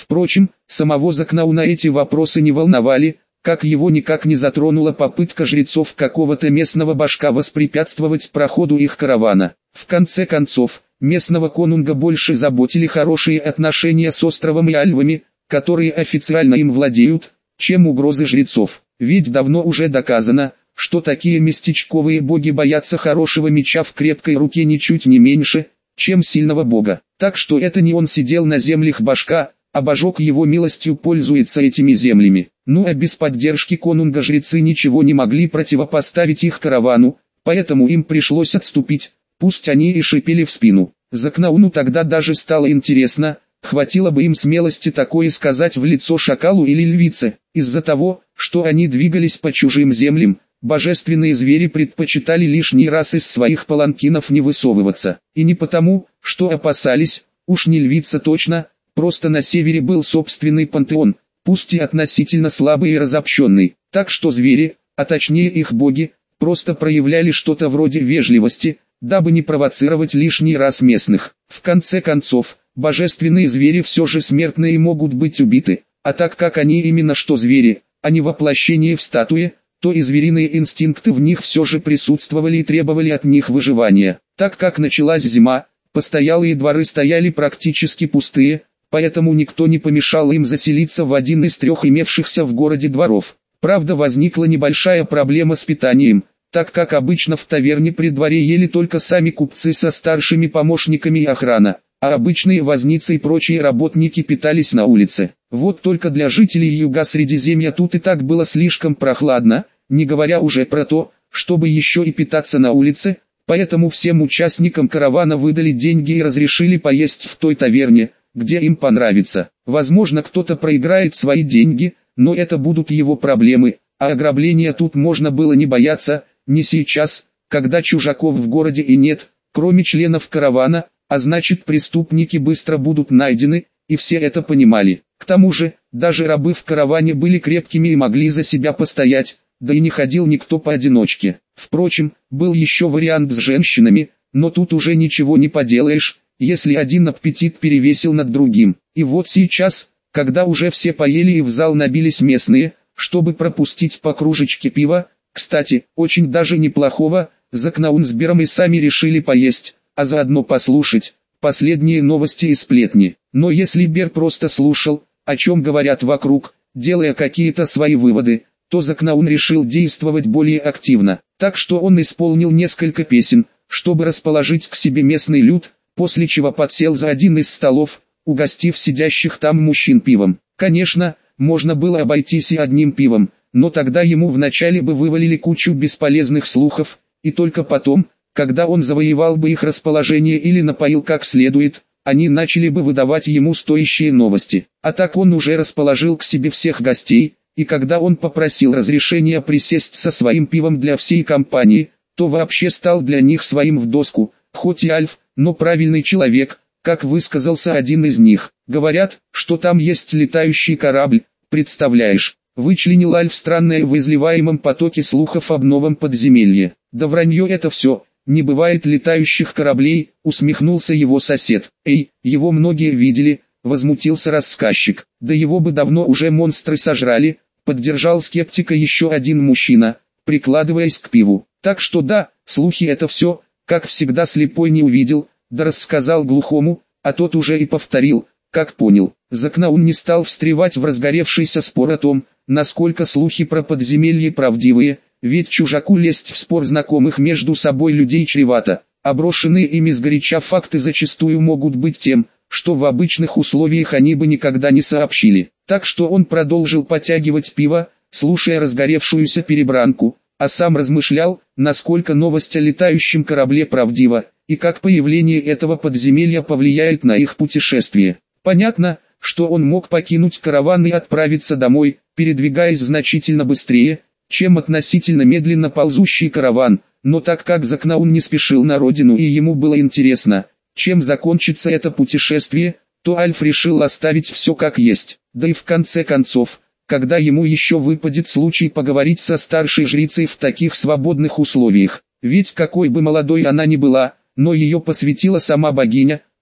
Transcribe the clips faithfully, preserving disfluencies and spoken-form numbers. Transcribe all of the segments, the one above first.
Впрочем, самого Закнауна эти вопросы не волновали, как его никак не затронула попытка жрецов какого-то местного башка воспрепятствовать проходу их каравана. В конце концов, местного конунга больше заботили хорошие отношения с островом и альвами, которые официально им владеют, чем угрозы жрецов. Ведь давно уже доказано, что такие местечковые боги боятся хорошего меча в крепкой руке ничуть не меньше, чем сильного бога. Так что это не он сидел на землях башка, а божок его милостью пользуется этими землями. Ну а без поддержки конунга жрецы ничего не могли противопоставить их каравану, поэтому им пришлось отступить, пусть они и шипели в спину. Закнауну тогда даже стало интересно, хватило бы им смелости такое сказать в лицо шакалу или львице. Из-за того, что они двигались по чужим землям, божественные звери предпочитали лишний раз из своих паланкинов не высовываться. И не потому, что опасались, уж не львица точно, просто на севере был собственный пантеон, пусть и относительно слабый и разобщенный. Так что звери, а точнее их боги, просто проявляли что-то вроде вежливости, дабы не провоцировать лишний раз местных. В конце концов, божественные звери все же смертные могут быть убиты, а так как они именно что звери, а не воплощение в статуе, то и звериные инстинкты в них все же присутствовали и требовали от них выживания. Так как началась зима, постоялые дворы стояли практически пустые, поэтому никто не помешал им заселиться в один из трех имевшихся в городе дворов. Правда, возникла небольшая проблема с питанием, так как обычно в таверне при дворе ели только сами купцы со старшими помощниками и охрана, а обычные возницы и прочие работники питались на улице. Вот только для жителей юга Средиземья тут и так было слишком прохладно, не говоря уже про то, чтобы еще и питаться на улице, поэтому всем участникам каравана выдали деньги и разрешили поесть в той таверне, где им понравится. Возможно, кто-то проиграет свои деньги, но это будут его проблемы, а ограбления тут можно было не бояться, не сейчас, когда чужаков в городе и нет, кроме членов каравана, а значит преступники быстро будут найдены, и все это понимали. К тому же, даже рабы в караване были крепкими и могли за себя постоять, да и не ходил никто поодиночке. Впрочем, был еще вариант с женщинами, но тут уже ничего не поделаешь, если один аппетит перевесил над другим. И вот сейчас, когда уже все поели и в зал набились местные, чтобы пропустить по кружечке пива, кстати, очень даже неплохого, Закнаун с Бером и сами решили поесть, а заодно послушать последние новости и сплетни. Но если Бер просто слушал, о чем говорят вокруг, делая какие-то свои выводы, то Закнаун решил действовать более активно. Так что он исполнил несколько песен, чтобы расположить к себе местный люд, после чего подсел за один из столов, угостив сидящих там мужчин пивом. Конечно, можно было обойтись и одним пивом, но тогда ему вначале бы вывалили кучу бесполезных слухов, и только потом, когда он завоевал бы их расположение или напоил как следует, они начали бы выдавать ему стоящие новости. А так он уже расположил к себе всех гостей, и когда он попросил разрешения присесть со своим пивом для всей компании, то вообще стал для них своим в доску, хоть и альф, но правильный человек, как высказался один из них. Говорят, что там есть летающий корабль, представляешь? Вычленил альф странное в изливаемом потоке слухов об новом подземелье. Да вранье это все, не бывает летающих кораблей, усмехнулся его сосед. Эй, его многие видели, возмутился рассказчик. Да его бы давно уже монстры сожрали, поддержал скептика еще один мужчина, прикладываясь к пиву. Так что да, слухи это все, как всегда слепой не увидел, да рассказал глухому, а тот уже и повторил, как понял. Закнаун не стал встревать в разгоревшийся спор о том, насколько слухи про подземелье правдивые, ведь чужаку лезть в спор знакомых между собой людей чревато, а брошенные ими сгоряча факты зачастую могут быть тем, что в обычных условиях они бы никогда не сообщили. Так что он продолжил потягивать пиво, слушая разгоревшуюся перебранку, а сам размышлял, насколько новость о летающем корабле правдива, и как появление этого подземелья повлияет на их путешествие. Понятно, что он мог покинуть караван и отправиться домой, передвигаясь значительно быстрее, чем относительно медленно ползущий караван, но так как Закнаун не спешил на родину и ему было интересно, чем закончится это путешествие, то Альф решил оставить все как есть. Да и в конце концов, когда ему еще выпадет случай поговорить со старшей жрицей в таких свободных условиях, ведь какой бы молодой она ни была, но ее посвятила сама богиня,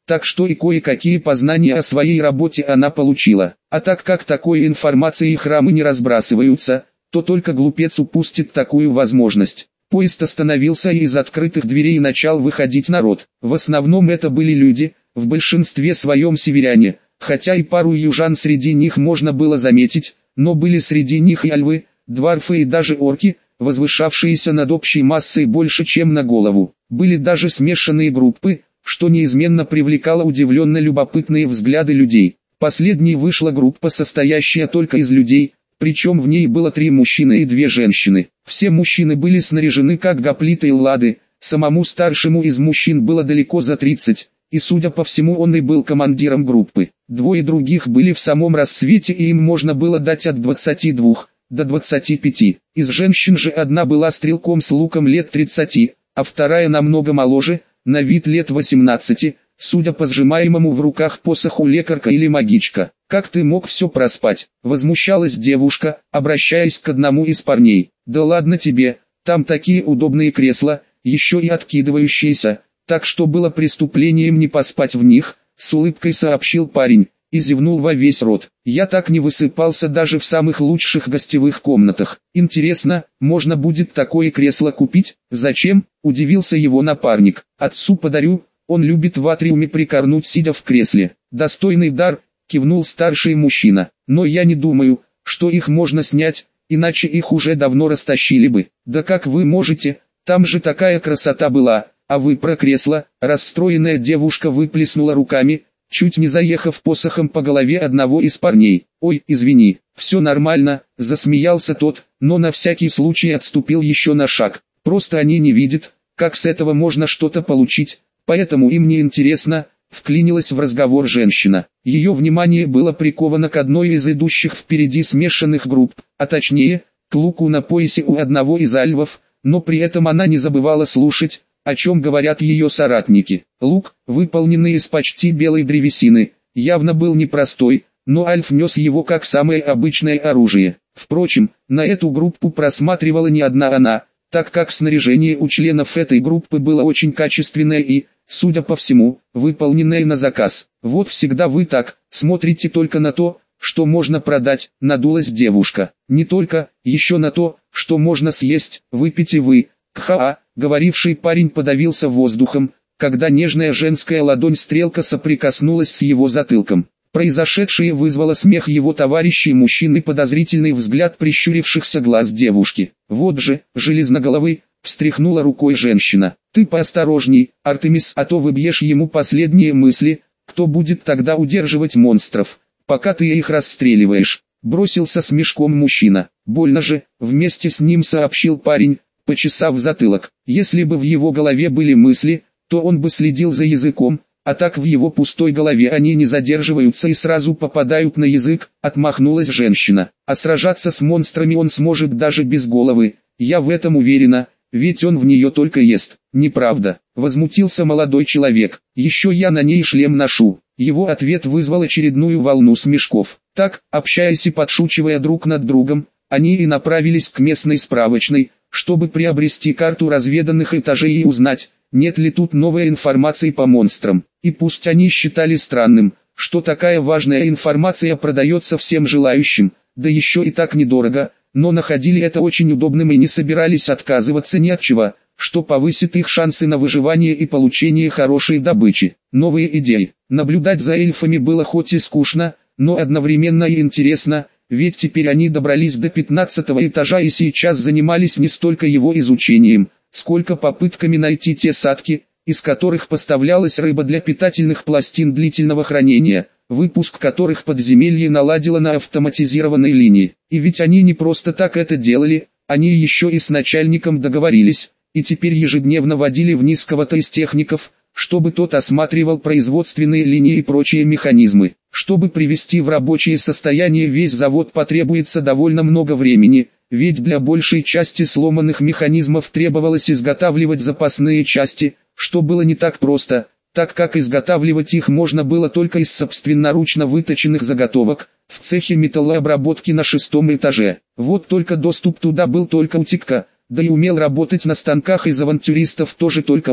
так что и кое-какие познания о своей работе она получила. А так как такой информацией храмы не разбрасываются, то только глупец упустит такую возможность. Поезд остановился, и из открытых дверей начал выходить народ. В основном это были люди, в большинстве своем северяне, хотя и пару южан среди них можно было заметить, но были среди них и альвы, дварфы и даже орки, возвышавшиеся над общей массой больше чем на голову. Были даже смешанные группы, что неизменно привлекало удивленно любопытные взгляды людей. Последней вышла группа, состоящая только из людей, причем в ней было три мужчины и две женщины. Все мужчины были снаряжены как гоплиты и лады, самому старшему из мужчин было далеко за тридцать, и судя по всему он и был командиром группы. Двое других были в самом расцвете, и им можно было дать от двадцати двух до двадцати пяти. Из женщин же одна была стрелком с луком лет тридцати, а вторая намного моложе, на вид лет восемнадцати, судя по сжимаемому в руках посоху лекарка или магичка. «Как ты мог все проспать?» — возмущалась девушка, обращаясь к одному из парней. «Да ладно тебе, там такие удобные кресла, еще и откидывающиеся, так что было преступлением не поспать в них», — с улыбкой сообщил парень, и зевнул во весь рот. «Я так не высыпался даже в самых лучших гостевых комнатах. Интересно, можно будет такое кресло купить?» «Зачем?» — удивился его напарник. «Отцу подарю, он любит в атриуме прикорнуть, сидя в кресле». «Достойный дар», — кивнул старший мужчина. «Но я не думаю, что их можно снять, иначе их уже давно растащили бы». «Да как вы можете, там же такая красота была, а вы про кресло?» Расстроенная девушка выплеснула руками, чуть не заехав посохом по голове одного из парней. «Ой, извини, все нормально», — засмеялся тот, но на всякий случай отступил еще на шаг. «Просто они не видят, как с этого можно что-то получить, поэтому им не интересно», — вклинилась в разговор женщина. Ее внимание было приковано к одной из идущих впереди смешанных групп, а точнее, к луку на поясе у одного из альвов, но при этом она не забывала слушать, о чем говорят ее соратники. Лук, выполненный из почти белой древесины, явно был непростой, но альф нес его как самое обычное оружие. Впрочем, на эту группу просматривала не одна она, так как снаряжение у членов этой группы было очень качественное и, судя по всему, выполненное на заказ. «Вот всегда вы так, смотрите только на то, что можно продать», — надулась девушка. «Не только, еще на то, что можно съесть, выпить и вы». «Кха-а», — говоривший парень подавился воздухом, когда нежная женская ладонь стрелка соприкоснулась с его затылком. Произошедшее вызвало смех его товарищей мужчин и подозрительный взгляд прищурившихся глаз девушки. «Вот же, железноголовый», — встряхнула рукой женщина. «Ты поосторожней, Артемис, а то выбьешь ему последние мысли, кто будет тогда удерживать монстров, пока ты их расстреливаешь», — бросился с мешком мужчина. «Больно же», — вместе с ним сообщил парень, почесав затылок. Если бы в его голове были мысли, то он бы следил за языком, а так в его пустой голове они не задерживаются и сразу попадают на язык, отмахнулась женщина. А сражаться с монстрами он сможет даже без головы, я в этом уверена, ведь он в нее только ест. Неправда, возмутился молодой человек, еще я на ней шлем ношу. Его ответ вызвал очередную волну смешков. Так, общаясь и подшучивая друг над другом, они и направились к местной справочной, чтобы приобрести карту разведанных этажей и узнать, нет ли тут новой информации по монстрам. И пусть они считали странным, что такая важная информация продается всем желающим, да еще и так недорого, но находили это очень удобным и не собирались отказываться ни от чего, что повысит их шансы на выживание и получение хорошей добычи. Новые идеи. Наблюдать за эльфами было хоть и скучно, но одновременно и интересно, ведь теперь они добрались до пятнадцатого этажа и сейчас занимались не столько его изучением, сколько попытками найти те садки, из которых поставлялась рыба для питательных пластин длительного хранения, выпуск которых подземелье наладило на автоматизированной линии. И ведь они не просто так это делали, они еще и с начальником договорились, и теперь ежедневно водили вниз кого-то из техников, чтобы тот осматривал производственные линии и прочие механизмы. Чтобы привести в рабочее состояние весь завод потребуется довольно много времени, ведь для большей части сломанных механизмов требовалось изготавливать запасные части, что было не так просто, так как изготавливать их можно было только из собственноручно выточенных заготовок, в цехе металлообработки на шестом этаже. Вот только доступ туда был только у Тикка, да и умел работать на станках из авантюристов тоже только он,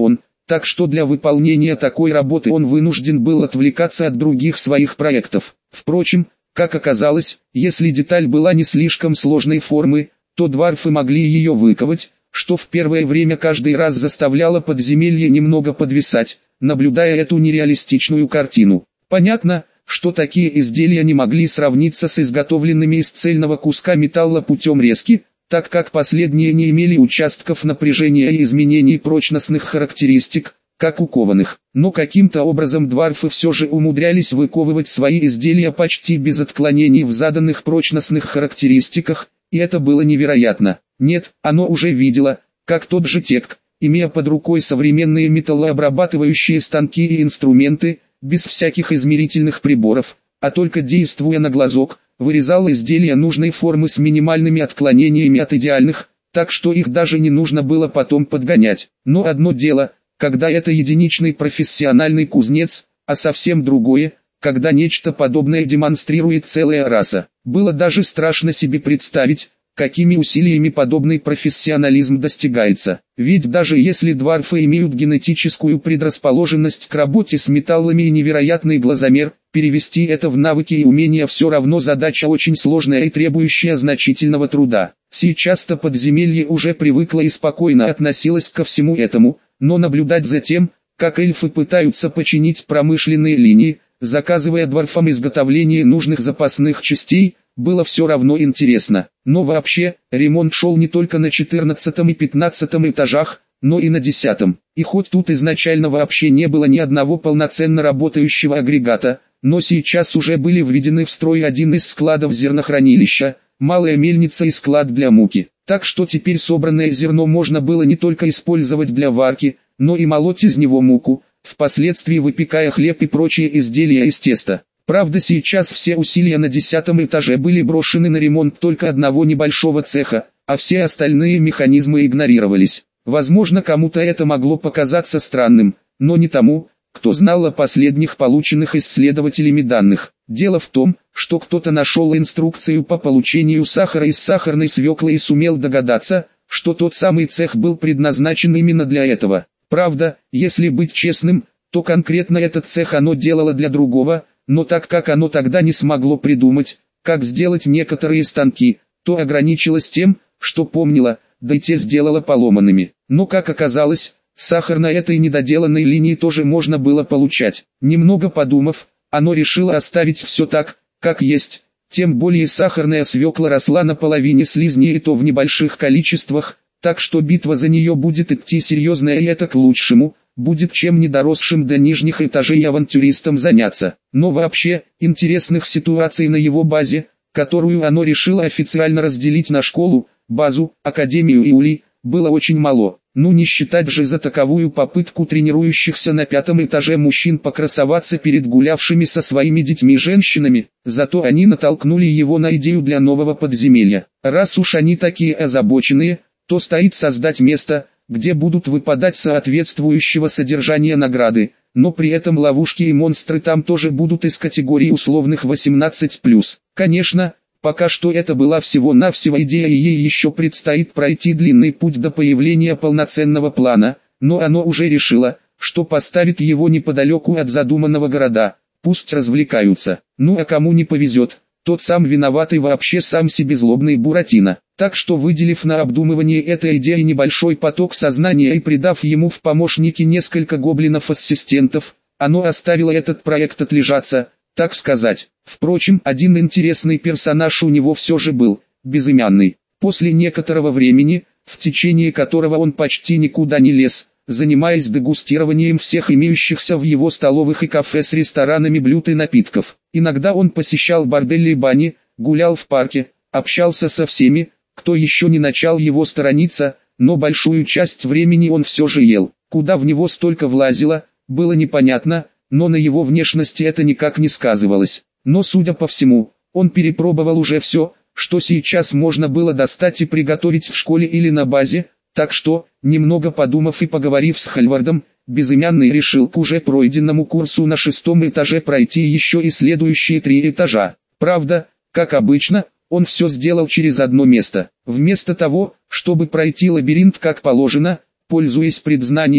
так что для выполнения такой работы он вынужден был отвлекаться от других своих проектов. Впрочем, как оказалось, если деталь была не слишком сложной формы, то дварфы могли ее выковать, что в первое время каждый раз заставляло подземелье немного подвисать, наблюдая эту нереалистичную картину. Понятно, что такие изделия не могли сравниться с изготовленными из цельного куска металла путем резки, так как последние не имели участков напряжения и изменений прочностных характеристик, как у кованых. Но каким-то образом дварфы все же умудрялись выковывать свои изделия почти без отклонений в заданных прочностных характеристиках, и это было невероятно. Нет, оно уже видело, как тот же Тек, имея под рукой современные металлообрабатывающие станки и инструменты, без всяких измерительных приборов, а только действуя на глазок, вырезал изделия нужной формы с минимальными отклонениями от идеальных, так что их даже не нужно было потом подгонять. Но одно дело, когда это единичный профессиональный кузнец, а совсем другое, когда нечто подобное демонстрирует целая раса. Было даже страшно себе представить, какими усилиями подобный профессионализм достигается. Ведь даже если дварфы имеют генетическую предрасположенность к работе с металлами и невероятный глазомер, перевести это в навыки и умения все равно задача очень сложная и требующая значительного труда. Сейчас-то подземелье уже привыкло и спокойно относилось ко всему этому, но наблюдать за тем, как эльфы пытаются починить промышленные линии, заказывая дварфам изготовление нужных запасных частей, было все равно интересно. Но вообще, ремонт шел не только на четырнадцатом и пятнадцатом этажах, но и на десятом. И хоть тут изначально вообще не было ни одного полноценно работающего агрегата, но сейчас уже были введены в строй один из складов зернохранилища, малая мельница и склад для муки. Так что теперь собранное зерно можно было не только использовать для варки, но и молоть из него муку, впоследствии выпекая хлеб и прочие изделия из теста. Правда, сейчас все усилия на десятом этаже были брошены на ремонт только одного небольшого цеха, а все остальные механизмы игнорировались. Возможно, кому-то это могло показаться странным, но не тому, кто знал о последних полученных исследователями данных. Дело в том, что кто-то нашел инструкцию по получению сахара из сахарной свеклы и сумел догадаться, что тот самый цех был предназначен именно для этого. Правда, если быть честным, то конкретно этот цех оно делало для другого, но так как оно тогда не смогло придумать, как сделать некоторые станки, то ограничилось тем, что помнило, да и те сделало поломанными. Но как оказалось, сахар на этой недоделанной линии тоже можно было получать. Немного подумав, оно решило оставить все так, как есть, тем более сахарная свекла росла на половине слизни и то в небольших количествах, так что битва за нее будет идти серьезная, и это к лучшему. Будет чем недоросшим до нижних этажей авантюристам заняться. Но вообще, интересных ситуаций на его базе, которую оно решило официально разделить на школу, базу, академию и улей, было очень мало. Ну не считать же за таковую попытку тренирующихся на пятом этаже мужчин покрасоваться перед гулявшими со своими детьми женщинами. Зато они натолкнули его на идею для нового подземелья. Раз уж они такие озабоченные, то стоит создать место, где будут выпадать соответствующего содержания награды, но при этом ловушки и монстры там тоже будут из категории условных восемнадцать плюс. Конечно, пока что это была всего-навсего идея, и ей еще предстоит пройти длинный путь до появления полноценного плана, но оно уже решило, что поставит его неподалеку от задуманного города. Пусть развлекаются. Ну а кому не повезет, тот сам виноватый вообще сам себе злобный Буратино. Так что, выделив на обдумывание этой идеи небольшой поток сознания и придав ему в помощники несколько гоблинов-ассистентов, оно оставило этот проект отлежаться, так сказать. Впрочем, один интересный персонаж у него все же был, безымянный. После некоторого времени, в течение которого он почти никуда не лез, занимаясь дегустированием всех имеющихся в его столовых и кафе с ресторанами блюд и напитков. Иногда он посещал бордели и бани, гулял в парке, общался со всеми, кто еще не начал его сторониться, но большую часть времени он все же ел. Куда в него столько влазило, было непонятно, но на его внешности это никак не сказывалось. Но судя по всему, он перепробовал уже все, что сейчас можно было достать и приготовить в школе или на базе, так что, немного подумав и поговорив с Хальвардом, безымянный решил к уже пройденному курсу на шестом этаже пройти еще и следующие три этажа. Правда, как обычно, он все сделал через одно место. Вместо того, чтобы пройти лабиринт как положено, пользуясь предзнанием,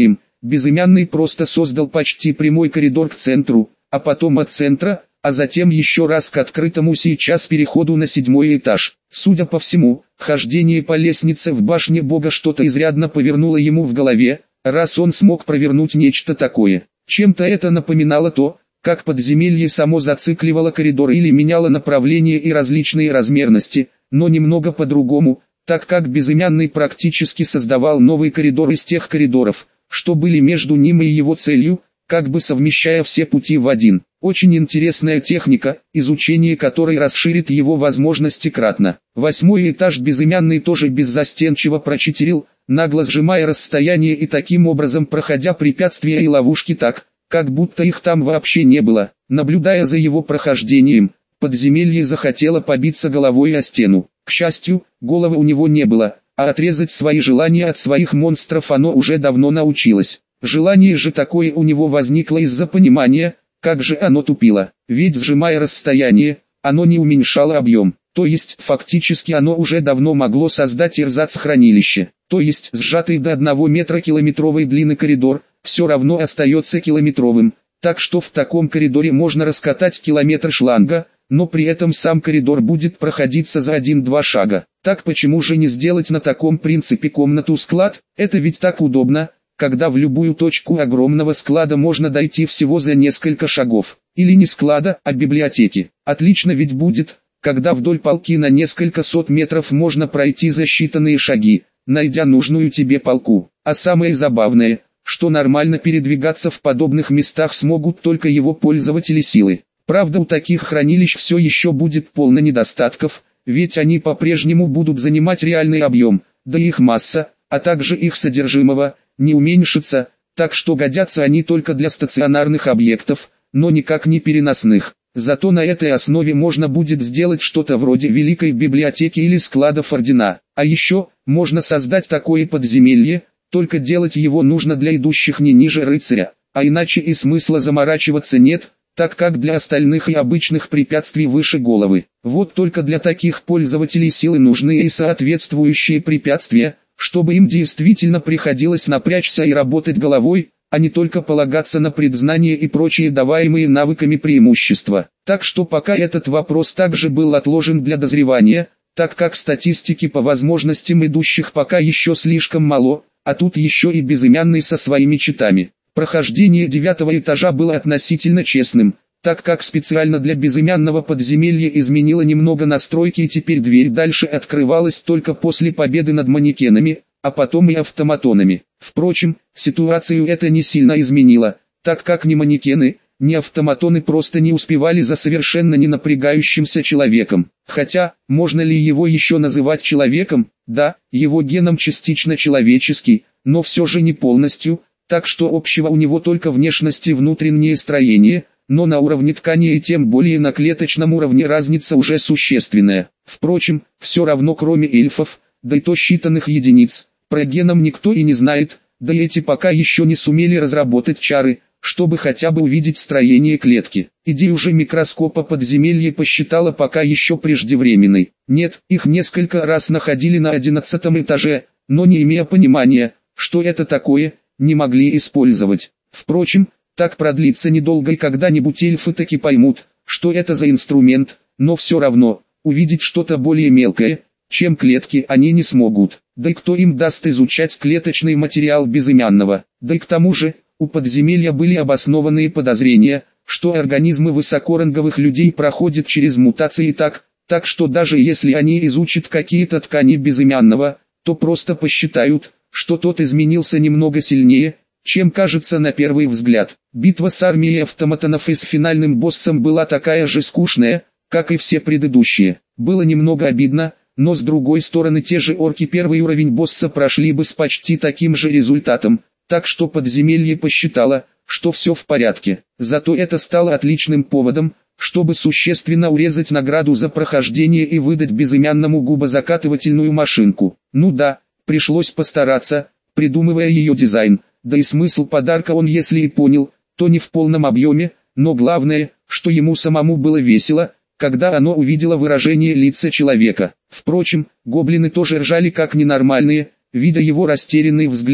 Безымянный просто создал почти прямой коридор к центру, а потом от центра, а затем еще раз к открытому сейчас переходу на седьмой этаж. Судя по всему, хождение по лестнице в башне Бога что-то изрядно повернуло ему в голове, раз он смог провернуть нечто такое. Чем-то это напоминало то, как подземелье само зацикливало коридор или меняло направление и различные размерности, но немного по-другому, так как Безымянный практически создавал новый коридор из тех коридоров, что были между ним и его целью, как бы совмещая все пути в один. Очень интересная техника, изучение которой расширит его возможности кратно. Восьмой этаж Безымянный тоже беззастенчиво прочитерил, нагло сжимая расстояние и таким образом проходя препятствия и ловушки так, как будто их там вообще не было. Наблюдая за его прохождением, подземелье захотело побиться головой о стену. К счастью, головы у него не было, а отрезать свои желания от своих монстров оно уже давно научилось. Желание же такое у него возникло из-за понимания, как же оно тупило. Ведь сжимая расстояние, оно не уменьшало объем. То есть, фактически оно уже давно могло создать эрзац-хранилище. То есть, сжатый до одного метра километровой длины коридор, все равно остается километровым. Так что в таком коридоре можно раскатать километр шланга, но при этом сам коридор будет проходиться за один-два шага. Так почему же не сделать на таком принципе комнату-склад? Это ведь так удобно, когда в любую точку огромного склада можно дойти всего за несколько шагов. Или не склада, а библиотеки. Отлично ведь будет, когда вдоль полки на несколько сот метров можно пройти за считанные шаги, найдя нужную тебе полку. А самое забавное, что нормально передвигаться в подобных местах смогут только его пользователи силы. Правда, у таких хранилищ все еще будет полно недостатков, ведь они по-прежнему будут занимать реальный объем, да и их масса, а также их содержимого, не уменьшится, так что годятся они только для стационарных объектов, но никак не переносных. Зато на этой основе можно будет сделать что-то вроде великой библиотеки или складов ордена. А еще, можно создать такое подземелье, только делать его нужно для идущих не ниже рыцаря, а иначе и смысла заморачиваться нет, так как для остальных и обычных препятствий выше головы. Вот только для таких пользователей силы нужны и соответствующие препятствия, чтобы им действительно приходилось напрячься и работать головой, а не только полагаться на предзнание и прочие даваемые навыками преимущества. Так что пока этот вопрос также был отложен для дозревания, так как статистики по возможностям идущих пока еще слишком мало, а тут еще и Безымянный со своими читами. Прохождение девятого этажа было относительно честным, так как специально для Безымянного подземелья изменило немного настройки и теперь дверь дальше открывалась только после победы над манекенами, а потом и автоматонами. Впрочем, ситуацию это не сильно изменило, так как ни манекены, ни автоматоны просто не успевали за совершенно не напрягающимся человеком. Хотя, можно ли его еще называть человеком? Да, его геном частично человеческий, но все же не полностью, так что общего у него только внешность и внутреннее строение, но на уровне ткани и тем более на клеточном уровне разница уже существенная. Впрочем, все равно кроме эльфов, да и то считанных единиц, про геном никто и не знает, да и эти пока еще не сумели разработать чары, чтобы хотя бы увидеть строение клетки. Идею же микроскопа подземелье посчитала пока еще преждевременной. Нет, их несколько раз находили на одиннадцатом этаже, но не имея понимания, что это такое, не могли использовать. Впрочем, так продлится недолго и когда-нибудь эльфы таки поймут, что это за инструмент, но все равно, увидеть что-то более мелкое, чем клетки, они не смогут. Да и кто им даст изучать клеточный материал Безымянного? Да и к тому же, у подземелья были обоснованные подозрения, что организмы высокоранговых людей проходят через мутации так, так что даже если они изучат какие-то ткани Безымянного, то просто посчитают, что тот изменился немного сильнее, чем кажется на первый взгляд. Битва с армией автоматонов и с финальным боссом была такая же скучная, как и все предыдущие. Было немного обидно, но с другой стороны те же орки первый уровень босса прошли бы с почти таким же результатом, так что подземелье посчитало, что все в порядке. Зато это стало отличным поводом, чтобы существенно урезать награду за прохождение и выдать Безымянному губозакатывательную машинку. Ну да, пришлось постараться, придумывая ее дизайн, да и смысл подарка он если и понял, то не в полном объеме, но главное, что ему самому было весело, когда оно увидело выражение лица человека. Впрочем, гоблины тоже ржали как ненормальные, видя его растерянный взгляд,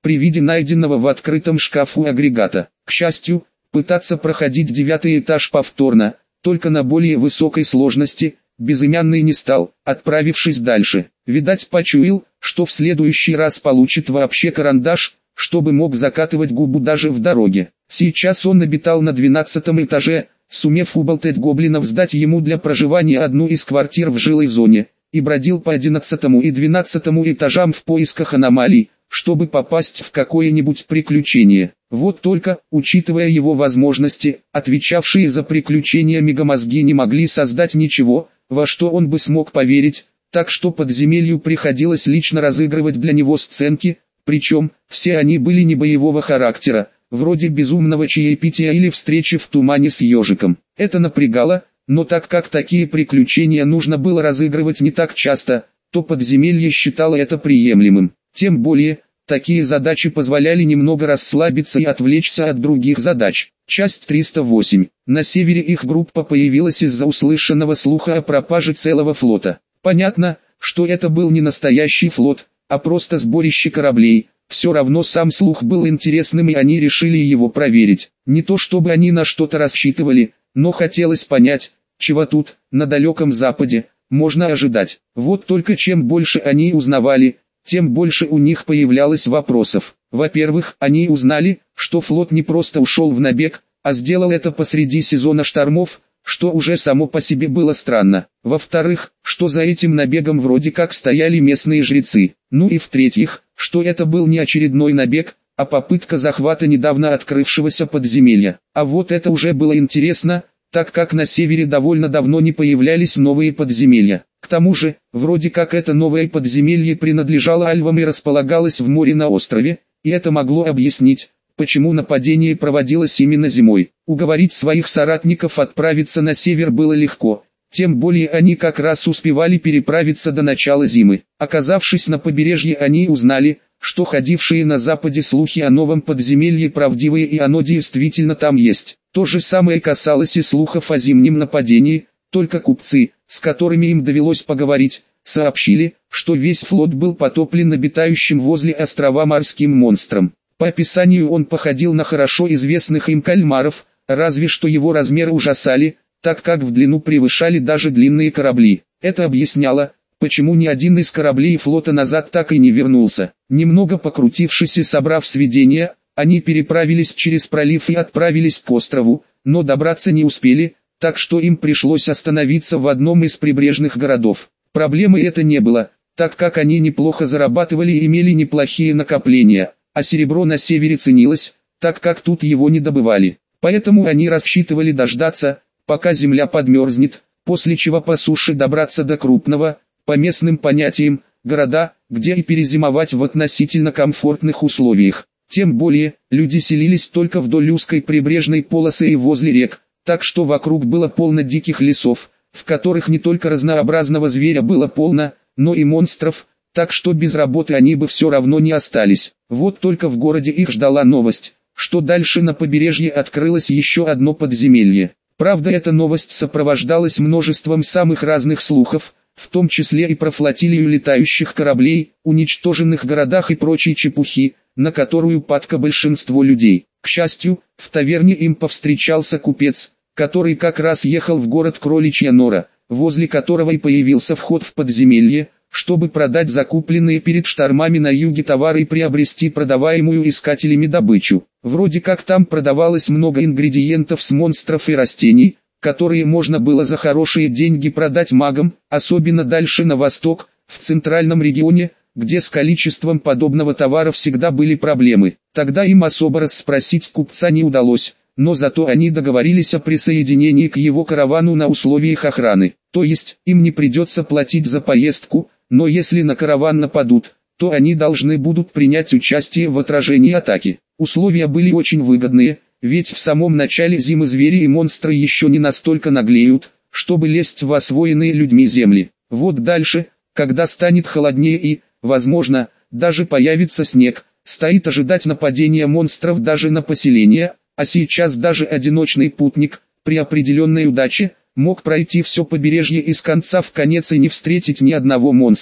при виде найденного в открытом шкафу агрегата. К счастью, пытаться проходить девятый этаж повторно, только на более высокой сложности, Безымянный не стал, отправившись дальше. Видать, почуял, что в следующий раз получит вообще карандаш, чтобы мог закатывать губу даже в дороге. Сейчас он обитал на двенадцатом этаже, сумев уболтать гоблинов сдать ему для проживания одну из квартир в жилой зоне, и бродил по одиннадцатому и двенадцатому этажам в поисках аномалий, чтобы попасть в какое-нибудь приключение. Вот только, учитывая его возможности, отвечавшие за приключения мегамозги не могли создать ничего, во что он бы смог поверить, так что подземелью приходилось лично разыгрывать для него сценки, причем, все они были не боевого характера, вроде безумного чаепития или встречи в тумане с ежиком. Это напрягало, но так как такие приключения нужно было разыгрывать не так часто, то подземелье считало это приемлемым. Тем более, такие задачи позволяли немного расслабиться и отвлечься от других задач. Часть триста восемь. На севере их группа появилась из-за услышанного слуха о пропаже целого флота. Понятно, что это был не настоящий флот, а просто сборище кораблей. Все равно сам слух был интересным, и они решили его проверить. Не то чтобы они на что-то рассчитывали, но хотелось понять, чего тут, на далеком западе, можно ожидать. Вот только чем больше они узнавали, тем больше у них появлялось вопросов. Во-первых, они узнали, что флот не просто ушел в набег, а сделал это посреди сезона штормов, что уже само по себе было странно. Во-вторых, что за этим набегом вроде как стояли местные жрецы. Ну и в-третьих, что это был не очередной набег, а попытка захвата недавно открывшегося подземелья. А вот это уже было интересно, так как на севере довольно давно не появлялись новые подземелья. К тому же, вроде как это новое подземелье принадлежало альвам и располагалось в море на острове, и это могло объяснить, почему нападение проводилось именно зимой. Уговорить своих соратников отправиться на север было легко, тем более они как раз успевали переправиться до начала зимы. Оказавшись на побережье, они узнали, что ходившие на западе слухи о новом подземелье правдивые, и оно действительно там есть. То же самое касалось и слухов о зимнем нападении, только купцы, с которыми им довелось поговорить, сообщили, что весь флот был потоплен обитающим возле острова морским монстром. По описанию он походил на хорошо известных им кальмаров, разве что его размеры ужасали, так как в длину превышали даже длинные корабли. Это объясняло, почему ни один из кораблей флота назад так и не вернулся. Немного покрутившись и собрав сведения, они переправились через пролив и отправились к острову, но добраться не успели, так что им пришлось остановиться в одном из прибрежных городов. Проблемы это не было, так как они неплохо зарабатывали и имели неплохие накопления, а серебро на севере ценилось, так как тут его не добывали. Поэтому они рассчитывали дождаться, пока земля подмерзнет, после чего по суше добраться до крупного, по местным понятиям, города, где и перезимовать в относительно комфортных условиях. Тем более, люди селились только вдоль узкой прибрежной полосы и возле рек, так что вокруг было полно диких лесов, в которых не только разнообразного зверя было полно, но и монстров, так что без работы они бы все равно не остались. Вот только в городе их ждала новость, что дальше на побережье открылось еще одно подземелье. Правда, эта новость сопровождалась множеством самых разных слухов, в том числе и про флотилию летающих кораблей, уничтоженных городах и прочей чепухи, на которую падко большинство людей. К счастью, в таверне им повстречался купец, который как раз ехал в город Кроличья Нора, возле которого и появился вход в подземелье, чтобы продать закупленные перед штормами на юге товары и приобрести продаваемую искателями добычу. Вроде как там продавалось много ингредиентов с монстров и растений, которые можно было за хорошие деньги продать магам, особенно дальше на восток, в центральном регионе, где с количеством подобного товара всегда были проблемы. Тогда им особо расспросить купца не удалось, но зато они договорились о присоединении к его каравану на условиях охраны. То есть, им не придется платить за поездку, но если на караван нападут, то они должны будут принять участие в отражении атаки. Условия были очень выгодные, ведь в самом начале зимы звери и монстры еще не настолько наглеют, чтобы лезть в освоенные людьми земли. Вот дальше, когда станет холоднее и, возможно, даже появится снег, стоит ожидать нападения монстров даже на поселение, а сейчас даже одиночный путник, при определенной удаче, мог пройти все побережье из конца в конец и не встретить ни одного монстра.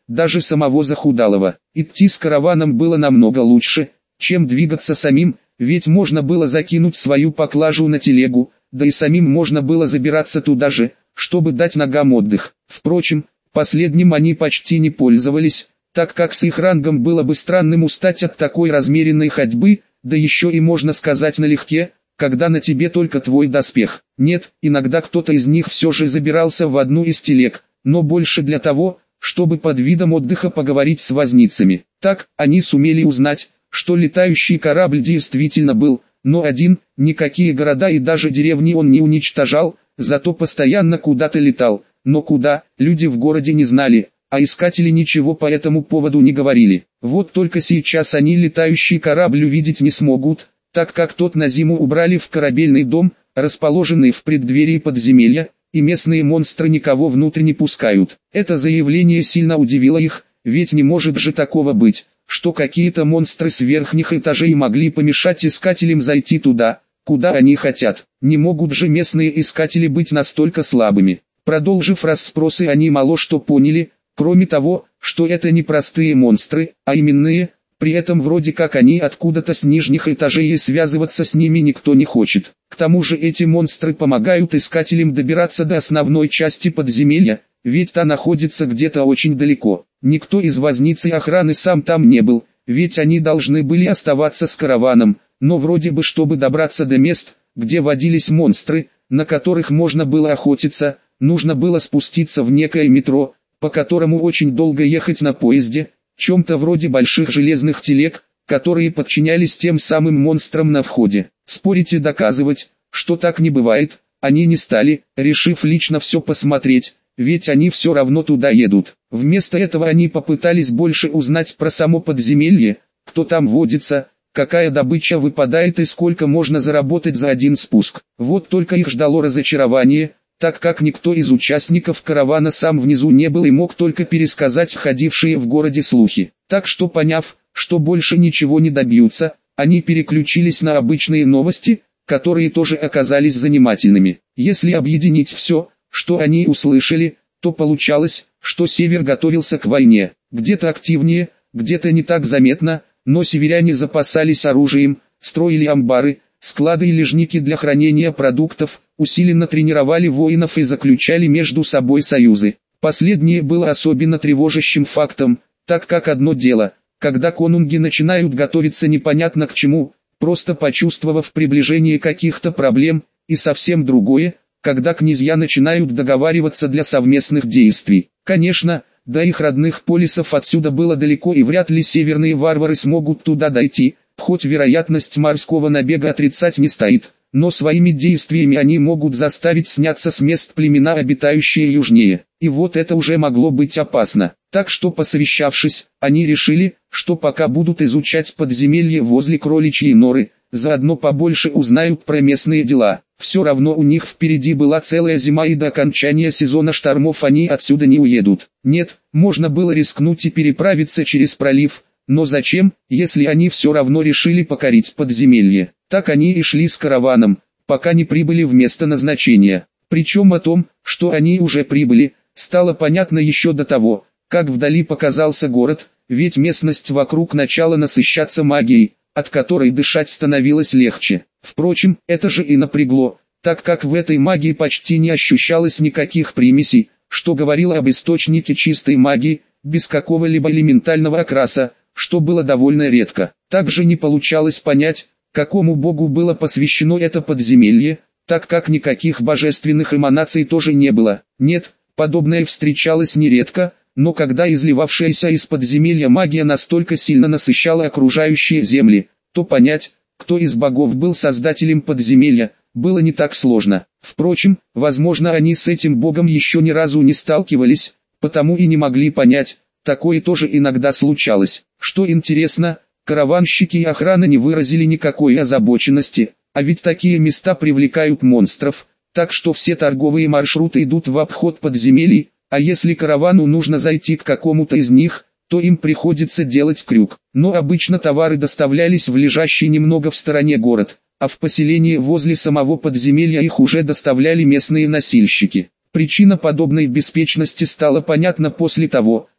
даже самого захудалого. Идти с караваном было намного лучше, чем двигаться самим, ведь можно было закинуть свою поклажу на телегу, да и самим можно было забираться туда же, чтобы дать ногам отдых. Впрочем, последним они почти не пользовались, так как с их рангом было бы странным устать от такой размеренной ходьбы, да еще и можно сказать налегке, когда на тебе только твой доспех. Нет, иногда кто-то из них все же забирался в одну из телег, но больше для того, чтобы под видом отдыха поговорить с возницами. Так, они сумели узнать, что летающий корабль действительно был, но один, никакие города и даже деревни он не уничтожал, зато постоянно куда-то летал, но куда, люди в городе не знали, а искатели ничего по этому поводу не говорили. Вот только сейчас они летающий корабль увидеть не смогут, так как тот на зиму убрали в корабельный дом, расположенный в преддверии подземелья, и местные монстры никого внутрь не пускают. Это заявление сильно удивило их, ведь не может же такого быть, что какие-то монстры с верхних этажей могли помешать искателям зайти туда, куда они хотят. Не могут же местные искатели быть настолько слабыми. Продолжив расспросы, они мало что поняли, кроме того, что это не простые монстры, а именные, при этом вроде как они откуда-то с нижних этажей и связываться с ними никто не хочет. К тому же эти монстры помогают искателям добираться до основной части подземелья, ведь та находится где-то очень далеко. Никто из возниц и охраны сам там не был, ведь они должны были оставаться с караваном, но вроде бы чтобы добраться до мест, где водились монстры, на которых можно было охотиться, нужно было спуститься в некое метро, по которому очень долго ехать на поезде, чем-то вроде больших железных телег, которые подчинялись тем самым монстрам на входе. Спорить и доказывать, что так не бывает, они не стали, решив лично все посмотреть, ведь они все равно туда едут. Вместо этого они попытались больше узнать про само подземелье, кто там водится, какая добыча выпадает и сколько можно заработать за один спуск. Вот только их ждало разочарование, так как никто из участников каравана сам внизу не был и мог только пересказать ходившие в городе слухи. Так что, поняв, что больше ничего не добьются, они переключились на обычные новости, которые тоже оказались занимательными. Если объединить все, что они услышали, то получалось, что север готовился к войне. Где-то активнее, где-то не так заметно, но северяне запасались оружием, строили амбары, склады и лежники для хранения продуктов, усиленно тренировали воинов и заключали между собой союзы. Последнее было особенно тревожащим фактом, так как одно дело, когда конунги начинают готовиться непонятно к чему, просто почувствовав приближение каких-то проблем, и совсем другое, когда князья начинают договариваться для совместных действий. Конечно, до их родных полисов отсюда было далеко и вряд ли северные варвары смогут туда дойти, хоть вероятность морского набега отрицать не стоит, но своими действиями они могут заставить сняться с мест племена, обитающие южнее. И вот это уже могло быть опасно. Так что, посовещавшись, они решили, что пока будут изучать подземелье возле кроличьей норы, заодно побольше узнают про местные дела. Все равно у них впереди была целая зима, и до окончания сезона штормов они отсюда не уедут. Нет, можно было рискнуть и переправиться через пролив, но зачем, если они все равно решили покорить подземелье? Так они и шли с караваном, пока не прибыли в место назначения. Причем о том, что они уже прибыли, стало понятно еще до того, как вдали показался город, ведь местность вокруг начала насыщаться магией, от которой дышать становилось легче. Впрочем, это же и напрягло, так как в этой магии почти не ощущалось никаких примесей, что говорило об источнике чистой магии, без какого-либо элементального окраса, что было довольно редко. Также не получалось понять, какому богу было посвящено это подземелье, так как никаких божественных эманаций тоже не было. Нет, подобное встречалось нередко, но когда изливавшаяся из подземелья магия настолько сильно насыщала окружающие земли, то понять, кто из богов был создателем подземелья, было не так сложно. Впрочем, возможно, они с этим богом еще ни разу не сталкивались, потому и не могли понять, такое тоже иногда случалось. Что интересно, караванщики и охрана не выразили никакой озабоченности, а ведь такие места привлекают монстров, так что все торговые маршруты идут в обход подземелий, а если каравану нужно зайти к какому-то из них, то им приходится делать крюк. Но обычно товары доставлялись в лежащий немного в стороне город, а в поселение возле самого подземелья их уже доставляли местные носильщики. Причина подобной беспечности стала понятна после того,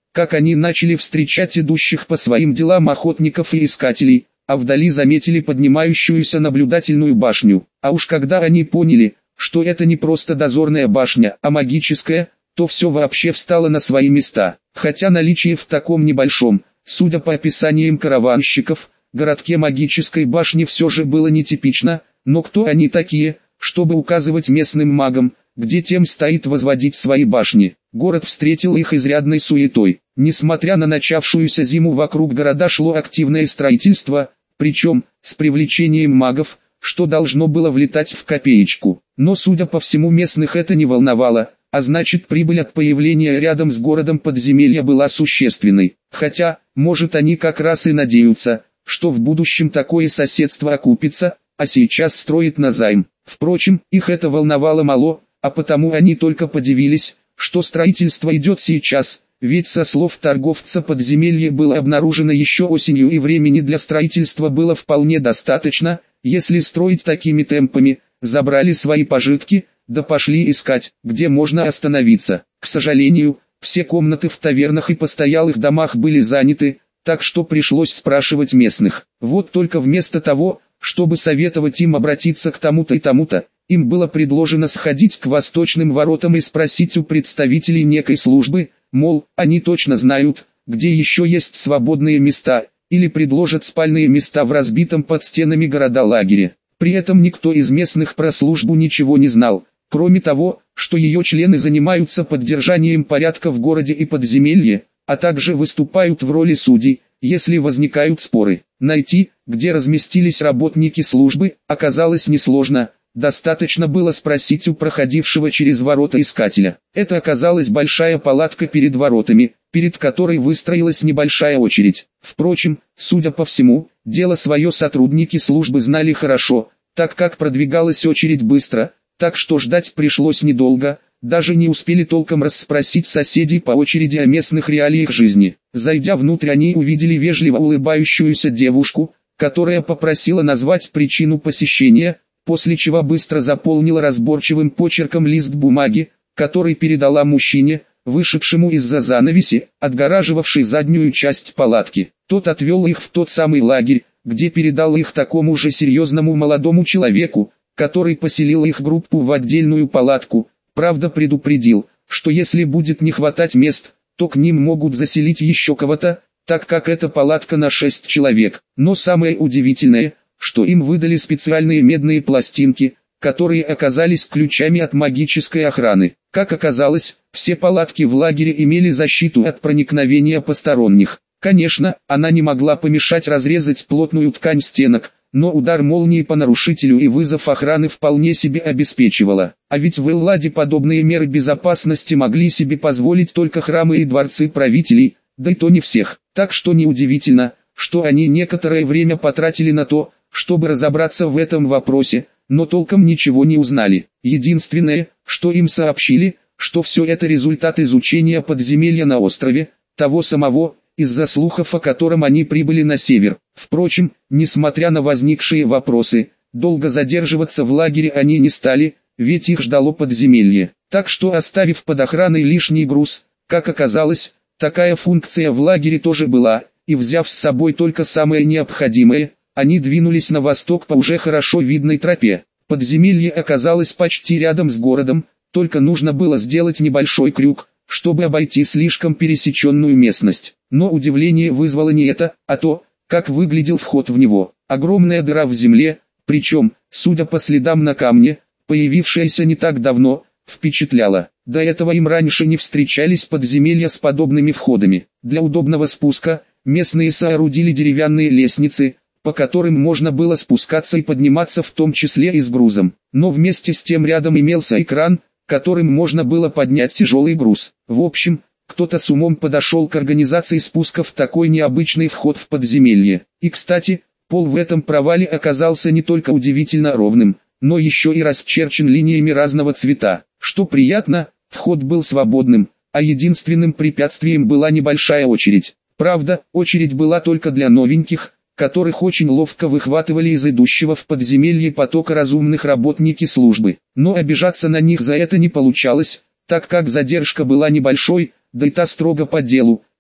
как они начали встречать идущих по своим делам охотников и искателей, а вдали заметили поднимающуюся наблюдательную башню. А уж когда они поняли, что это не просто дозорная башня, а магическая, то все вообще встало на свои места. Хотя наличие в таком небольшом, судя по описаниям караванщиков, городке магической башни все же было нетипично, но кто они такие, чтобы указывать местным магам, где тем стоит возводить свои башни? Город встретил их изрядной суетой. Несмотря на начавшуюся зиму, вокруг города шло активное строительство, причем с привлечением магов, что должно было влетать в копеечку. Но судя по всему, местных это не волновало, а значит, прибыль от появления рядом с городом подземелья была существенной. Хотя, может, они как раз и надеются, что в будущем такое соседство окупится, а сейчас строят на займ. Впрочем, их это волновало мало, а потому они только подивились, что строительство идет сейчас, ведь со слов торговца подземелье было обнаружено еще осенью и времени для строительства было вполне достаточно. Если строить такими темпами, забрали свои пожитки, да пошли искать, где можно остановиться. К сожалению, все комнаты в тавернах и постоялых домах были заняты, так что пришлось спрашивать местных. Вот только вместо того, чтобы советовать им обратиться к тому-то и тому-то, им было предложено сходить к восточным воротам и спросить у представителей некой службы, мол, они точно знают, где еще есть свободные места, или предложат спальные места в разбитом под стенами города-лагере. При этом никто из местных про службу ничего не знал, кроме того, что ее члены занимаются поддержанием порядка в городе и подземелье, а также выступают в роли судей, если возникают споры. Найти, где разместились работники службы, оказалось несложно. Достаточно было спросить у проходившего через ворота искателя. Это оказалась большая палатка перед воротами, перед которой выстроилась небольшая очередь. Впрочем, судя по всему, дело свое сотрудники службы знали хорошо, так как продвигалась очередь быстро, так что ждать пришлось недолго, даже не успели толком расспросить соседей по очереди о местных реалиях жизни. Зайдя внутрь, они увидели вежливо улыбающуюся девушку, которая попросила назвать причину посещения, после чего быстро заполнила разборчивым почерком лист бумаги, который передала мужчине, вышедшему из-за занавеси, отгораживавшей заднюю часть палатки. Тот отвел их в тот самый лагерь, где передал их такому же серьезному молодому человеку, который поселил их группу в отдельную палатку, правда предупредил, что если будет не хватать мест, то к ним могут заселить еще кого-то, так как это палатка на шесть человек. Но самое удивительное, что им выдали специальные медные пластинки, которые оказались ключами от магической охраны. Как оказалось, все палатки в лагере имели защиту от проникновения посторонних. Конечно, она не могла помешать разрезать плотную ткань стенок, но удар молнии по нарушителю и вызов охраны вполне себе обеспечивала. А ведь в Элладе подобные меры безопасности могли себе позволить только храмы и дворцы правителей, да и то не всех. Так что неудивительно, что они некоторое время потратили на то, чтобы разобраться в этом вопросе, но толком ничего не узнали. Единственное, что им сообщили, что все это результат изучения подземелья на острове, того самого, из-за слухов о котором они прибыли на север. Впрочем, несмотря на возникшие вопросы, долго задерживаться в лагере они не стали, ведь их ждало подземелье. Так что, оставив под охраной лишний груз, как оказалось, такая функция в лагере тоже была, и взяв с собой только самое необходимое, они двинулись на восток по уже хорошо видной тропе. Подземелье оказалось почти рядом с городом, только нужно было сделать небольшой крюк, чтобы обойти слишком пересеченную местность. Но удивление вызвало не это, а то, как выглядел вход в него. Огромная дыра в земле, причем, судя по следам на камне, появившаяся не так давно, впечатляла. До этого им раньше не встречались подземелья с подобными входами. Для удобного спуска, местные соорудили деревянные лестницы, по которым можно было спускаться и подниматься в том числе и с грузом. Но вместе с тем рядом имелся экран, которым можно было поднять тяжелый груз. В общем, кто-то с умом подошел к организации спуска в такой необычный вход в подземелье. И кстати, пол в этом провале оказался не только удивительно ровным, но еще и расчерчен линиями разного цвета. Что приятно, вход был свободным, а единственным препятствием была небольшая очередь. Правда, очередь была только для новеньких, которых очень ловко выхватывали из идущего в подземелье потока разумных работники службы. Но обижаться на них за это не получалось, так как задержка была небольшой, да и та строго по делу,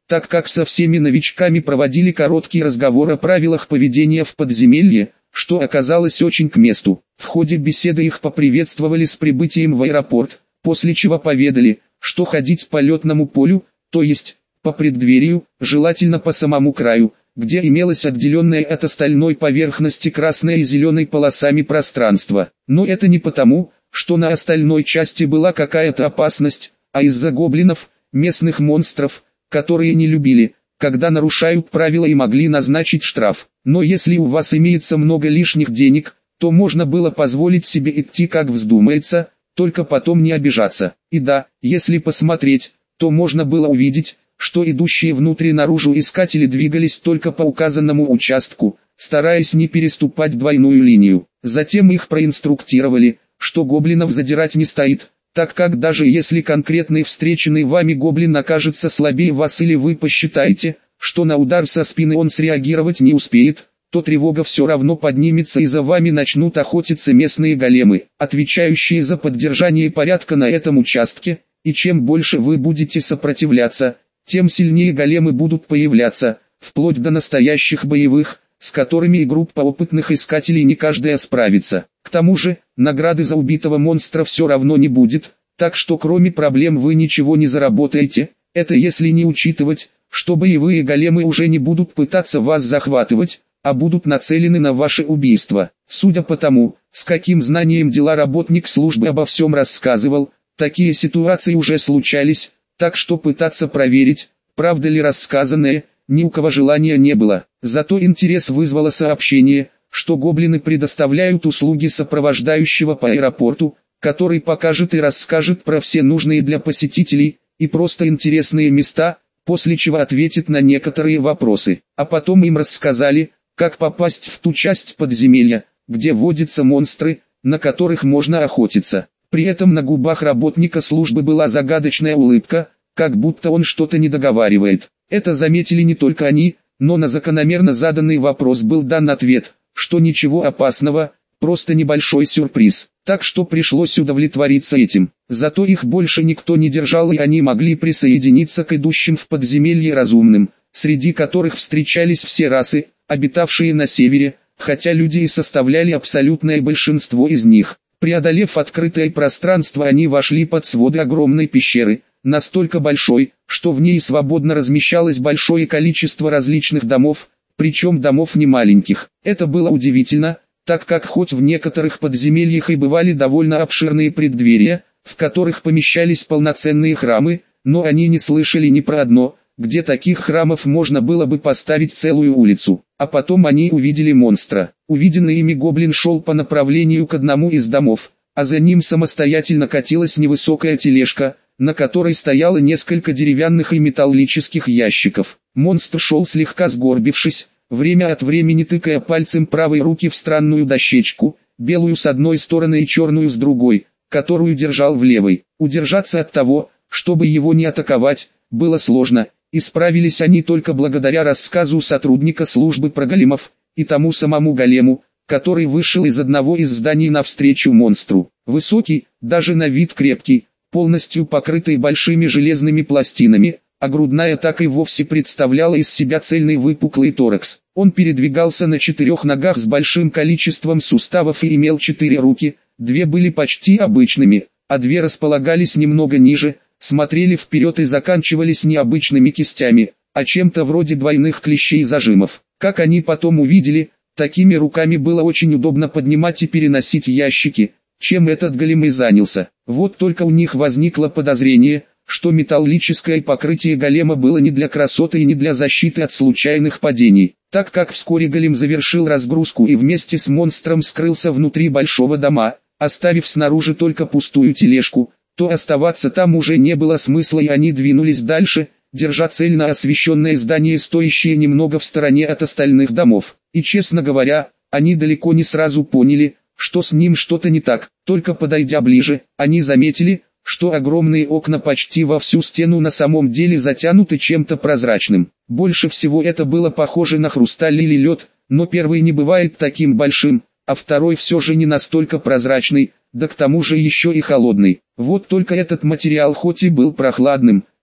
так как со всеми новичками проводили короткий разговор о правилах поведения в подземелье, что оказалось очень к месту. В ходе беседы их поприветствовали с прибытием в аэропорт, после чего поведали, что ходить по летному полю, то есть по преддверию, желательно по самому краю, где имелось отделенное от остальной поверхности красной и зеленой полосами пространство. Но это не потому, что на остальной части была какая-то опасность, а из-за гоблинов, местных монстров, которые не любили, когда нарушают правила и могли назначить штраф. Но если у вас имеется много лишних денег, то можно было позволить себе идти как вздумается, только потом не обижаться. И да, если посмотреть, то можно было увидеть, что идущие внутрь и наружу искатели двигались только по указанному участку, стараясь не переступать двойную линию. Затем их проинструктировали, что гоблинов задирать не стоит, так как даже если конкретный встреченный вами гоблин окажется слабее вас или вы посчитаете, что на удар со спины он среагировать не успеет, то тревога все равно поднимется и за вами начнут охотиться местные големы, отвечающие за поддержание порядка на этом участке, и чем больше вы будете сопротивляться, тем сильнее големы будут появляться, вплоть до настоящих боевых, с которыми и группа опытных искателей не каждая справится. К тому же, награды за убитого монстра все равно не будет, так что кроме проблем вы ничего не заработаете, это если не учитывать, что боевые големы уже не будут пытаться вас захватывать, а будут нацелены на ваше убийство. Судя по тому, с каким знанием дела работник службы обо всем рассказывал, такие ситуации уже случались, так что пытаться проверить, правда ли рассказанное, ни у кого желания не было. Зато интерес вызвало сообщение, что гоблины предоставляют услуги сопровождающего по аэропорту, который покажет и расскажет про все нужные для посетителей, и просто интересные места, после чего ответит на некоторые вопросы. А потом им рассказали, как попасть в ту часть подземелья, где водятся монстры, на которых можно охотиться. При этом на губах работника службы была загадочная улыбка, как будто он что-то не договаривает. Это заметили не только они, но на закономерно заданный вопрос был дан ответ, что ничего опасного, просто небольшой сюрприз. Так что пришлось удовлетвориться этим. Зато их больше никто не держал и они могли присоединиться к идущим в подземелье разумным, среди которых встречались все расы, обитавшие на севере, хотя люди и составляли абсолютное большинство из них. Преодолев открытое пространство, они вошли под своды огромной пещеры, настолько большой, что в ней свободно размещалось большое количество различных домов, причем домов не маленьких. Это было удивительно, так как хоть в некоторых подземельях и бывали довольно обширные преддверия, в которых помещались полноценные храмы, но они не слышали ни про одно, где таких храмов можно было бы поставить целую улицу. А потом они увидели монстра. Увиденный ими гоблин шел по направлению к одному из домов, а за ним самостоятельно катилась невысокая тележка, на которой стояло несколько деревянных и металлических ящиков. Монстр шел слегка сгорбившись, время от времени тыкая пальцем правой руки в странную дощечку, белую с одной стороны и черную с другой, которую держал в левой. Удержаться от того, чтобы его не атаковать, было сложно, и справились они только благодаря рассказу сотрудника службы про големов, и тому самому голему, который вышел из одного из зданий навстречу монстру. Высокий, даже на вид крепкий, полностью покрытый большими железными пластинами, а грудная так и вовсе представляла из себя цельный выпуклый торакс. Он передвигался на четырех ногах с большим количеством суставов и имел четыре руки, две были почти обычными, а две располагались немного ниже, смотрели вперед и заканчивались необычными кистями, а чем-то вроде двойных клещей зажимов. Как они потом увидели, такими руками было очень удобно поднимать и переносить ящики, чем этот голем и занялся. Вот только у них возникло подозрение, что металлическое покрытие голема было не для красоты и не для защиты от случайных падений. Так как вскоре голем завершил разгрузку и вместе с монстром скрылся внутри большого дома, оставив снаружи только пустую тележку, то оставаться там уже не было смысла и они двинулись дальше, держа цельно освещенное здание, стоящее немного в стороне от остальных домов. И честно говоря, они далеко не сразу поняли, что с ним что-то не так. Только подойдя ближе, они заметили, что огромные окна почти во всю стену на самом деле затянуты чем-то прозрачным. Больше всего это было похоже на хрусталь или лед, но первый не бывает таким большим, а второй все же не настолько прозрачный, да к тому же еще и холодный. Вот только этот материал хоть и был прохладным,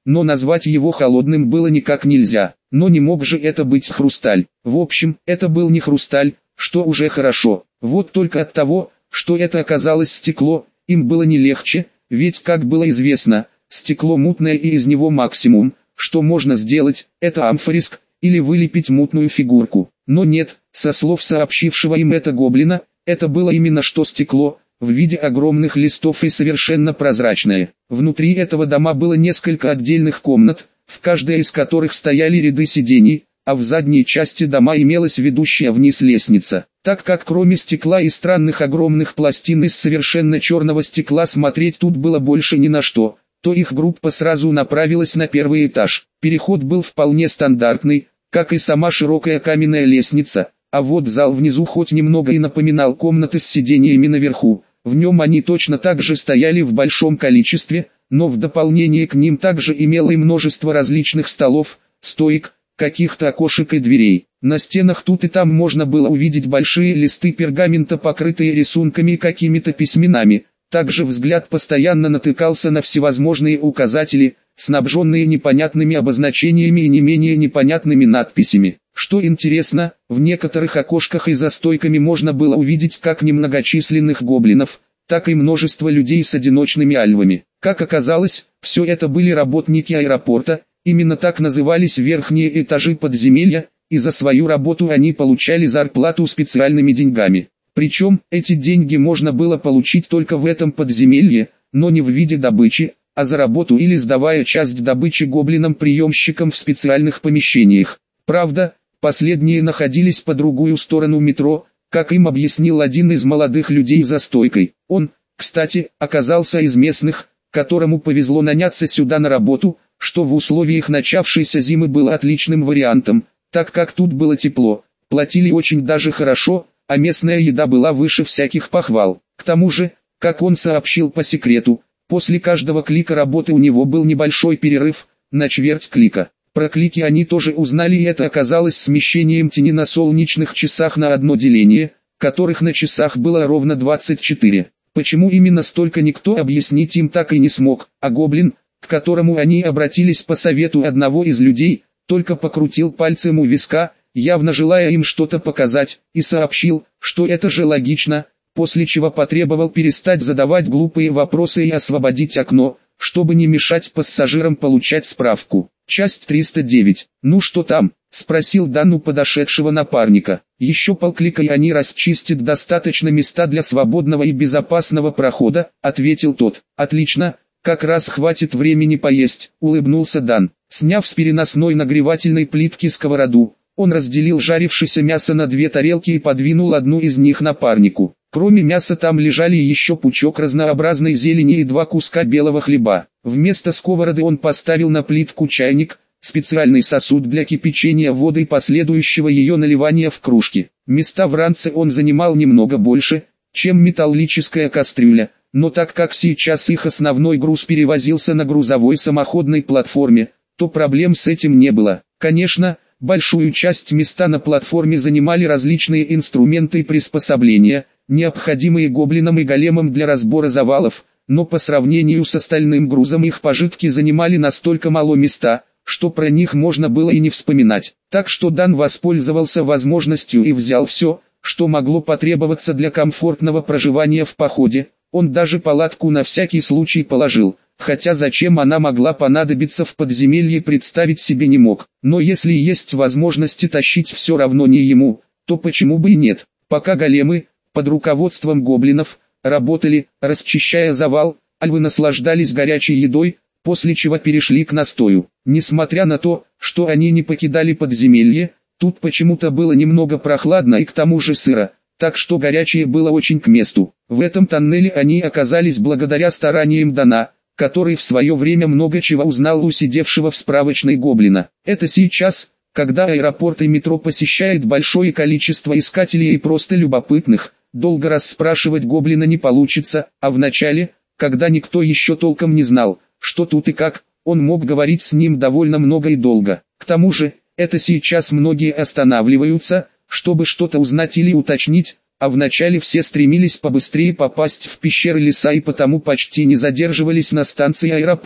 но назвать его холодным было никак нельзя. Но не мог же это быть хрусталь. В общем, это был не хрусталь, что уже хорошо. Вот только от того, что это оказалось стекло, им было не легче, ведь, как было известно, стекло мутное и из него максимум, что можно сделать, это амфориск, или вылепить мутную фигурку. Но нет, со слов сообщившего им это гоблина, это было именно что стекло, в виде огромных листов и совершенно прозрачное. Внутри этого дома было несколько отдельных комнат, в каждой из которых стояли ряды сидений, а в задней части дома имелась ведущая вниз лестница. Так как кроме стекла и странных огромных пластин из совершенно черного стекла смотреть тут было больше ни на что, то их группа сразу направилась на первый этаж. Переход был вполне стандартный, как и сама широкая каменная лестница, а вот зал внизу хоть немного и напоминал комнаты с сидениями наверху, в нем они точно так же стояли в большом количестве, но в дополнение к ним также имело и множество различных столов, стоек, каких-то окошек и дверей. На стенах тут и там можно было увидеть большие листы пергамента, покрытые рисунками и какими-то письменами. Также взгляд постоянно натыкался на всевозможные указатели, снабженные непонятными обозначениями и не менее непонятными надписями. Что интересно, в некоторых окошках и за стойками можно было увидеть как немногочисленных гоблинов, так и множество людей с одиночными альвами. Как оказалось, все это были работники аэропорта, именно так назывались верхние этажи подземелья, и за свою работу они получали зарплату специальными деньгами. Причем, эти деньги можно было получить только в этом подземелье, но не в виде добычи, а за работу или сдавая часть добычи гоблинам-приемщикам в специальных помещениях. Правда, последние находились по другую сторону метро, как им объяснил один из молодых людей за стойкой. Он, кстати, оказался из местных, которому повезло наняться сюда на работу, что в условиях начавшейся зимы было отличным вариантом, так как тут было тепло, платили очень даже хорошо, а местная еда была выше всяких похвал. К тому же, как он сообщил по секрету, после каждого клика работы у него был небольшой перерыв, на четверть клика. Про клики они тоже узнали, и это оказалось смещением тени на солнечных часах на одно деление, которых на часах было ровно двадцать четыре. Почему именно столько, никто объяснить им так и не смог, а гоблин, к которому они обратились по совету одного из людей, только покрутил пальцем у виска, явно желая им что-то показать, и сообщил, что это же логично, после чего потребовал перестать задавать глупые вопросы и освободить окно, чтобы не мешать пассажирам получать справку. Часть триста девять. «Ну что там?» — спросил Дан у подошедшего напарника. «Еще полклика и они расчистят достаточно места для свободного и безопасного прохода», — ответил тот. «Отлично, как раз хватит времени поесть», — улыбнулся Дан. Сняв с переносной нагревательной плитки сковороду, он разделил жарившееся мясо на две тарелки и подвинул одну из них напарнику. Кроме мяса там лежали еще пучок разнообразной зелени и два куска белого хлеба. Вместо сковороды он поставил на плитку чайник, специальный сосуд для кипячения воды и последующего ее наливания в кружки. Места в ранце он занимал немного больше, чем металлическая кастрюля, но так как сейчас их основной груз перевозился на грузовой самоходной платформе, то проблем с этим не было. Конечно, большую часть места на платформе занимали различные инструменты и приспособления, необходимые гоблинам и големам для разбора завалов, но по сравнению с остальным грузом их пожитки занимали настолько мало места, что про них можно было и не вспоминать. Так что Дан воспользовался возможностью и взял все, что могло потребоваться для комфортного проживания в походе. Он даже палатку на всякий случай положил, хотя зачем она могла понадобиться в подземелье представить себе не мог. Но если есть возможности тащить все равно не ему, то почему бы и нет. Пока големы, под руководством гоблинов, работали, расчищая завал, альвы наслаждались горячей едой, после чего перешли к настою. Несмотря на то, что они не покидали подземелье, тут почему-то было немного прохладно и к тому же сыро, так что горячее было очень к месту. В этом тоннеле они оказались благодаря стараниям Дана, который в свое время много чего узнал у сидевшего в справочной гоблина. Это сейчас, когда аэропорт и метро посещает большое количество искателей и просто любопытных, долго расспрашивать гоблина не получится, а в начале, когда никто еще толком не знал, что тут и как, он мог говорить с ним довольно много и долго. К тому же, это сейчас многие останавливаются, чтобы что-то узнать или уточнить, а вначале все стремились побыстрее попасть в пещеры леса и потому почти не задерживались на станции аэропорт.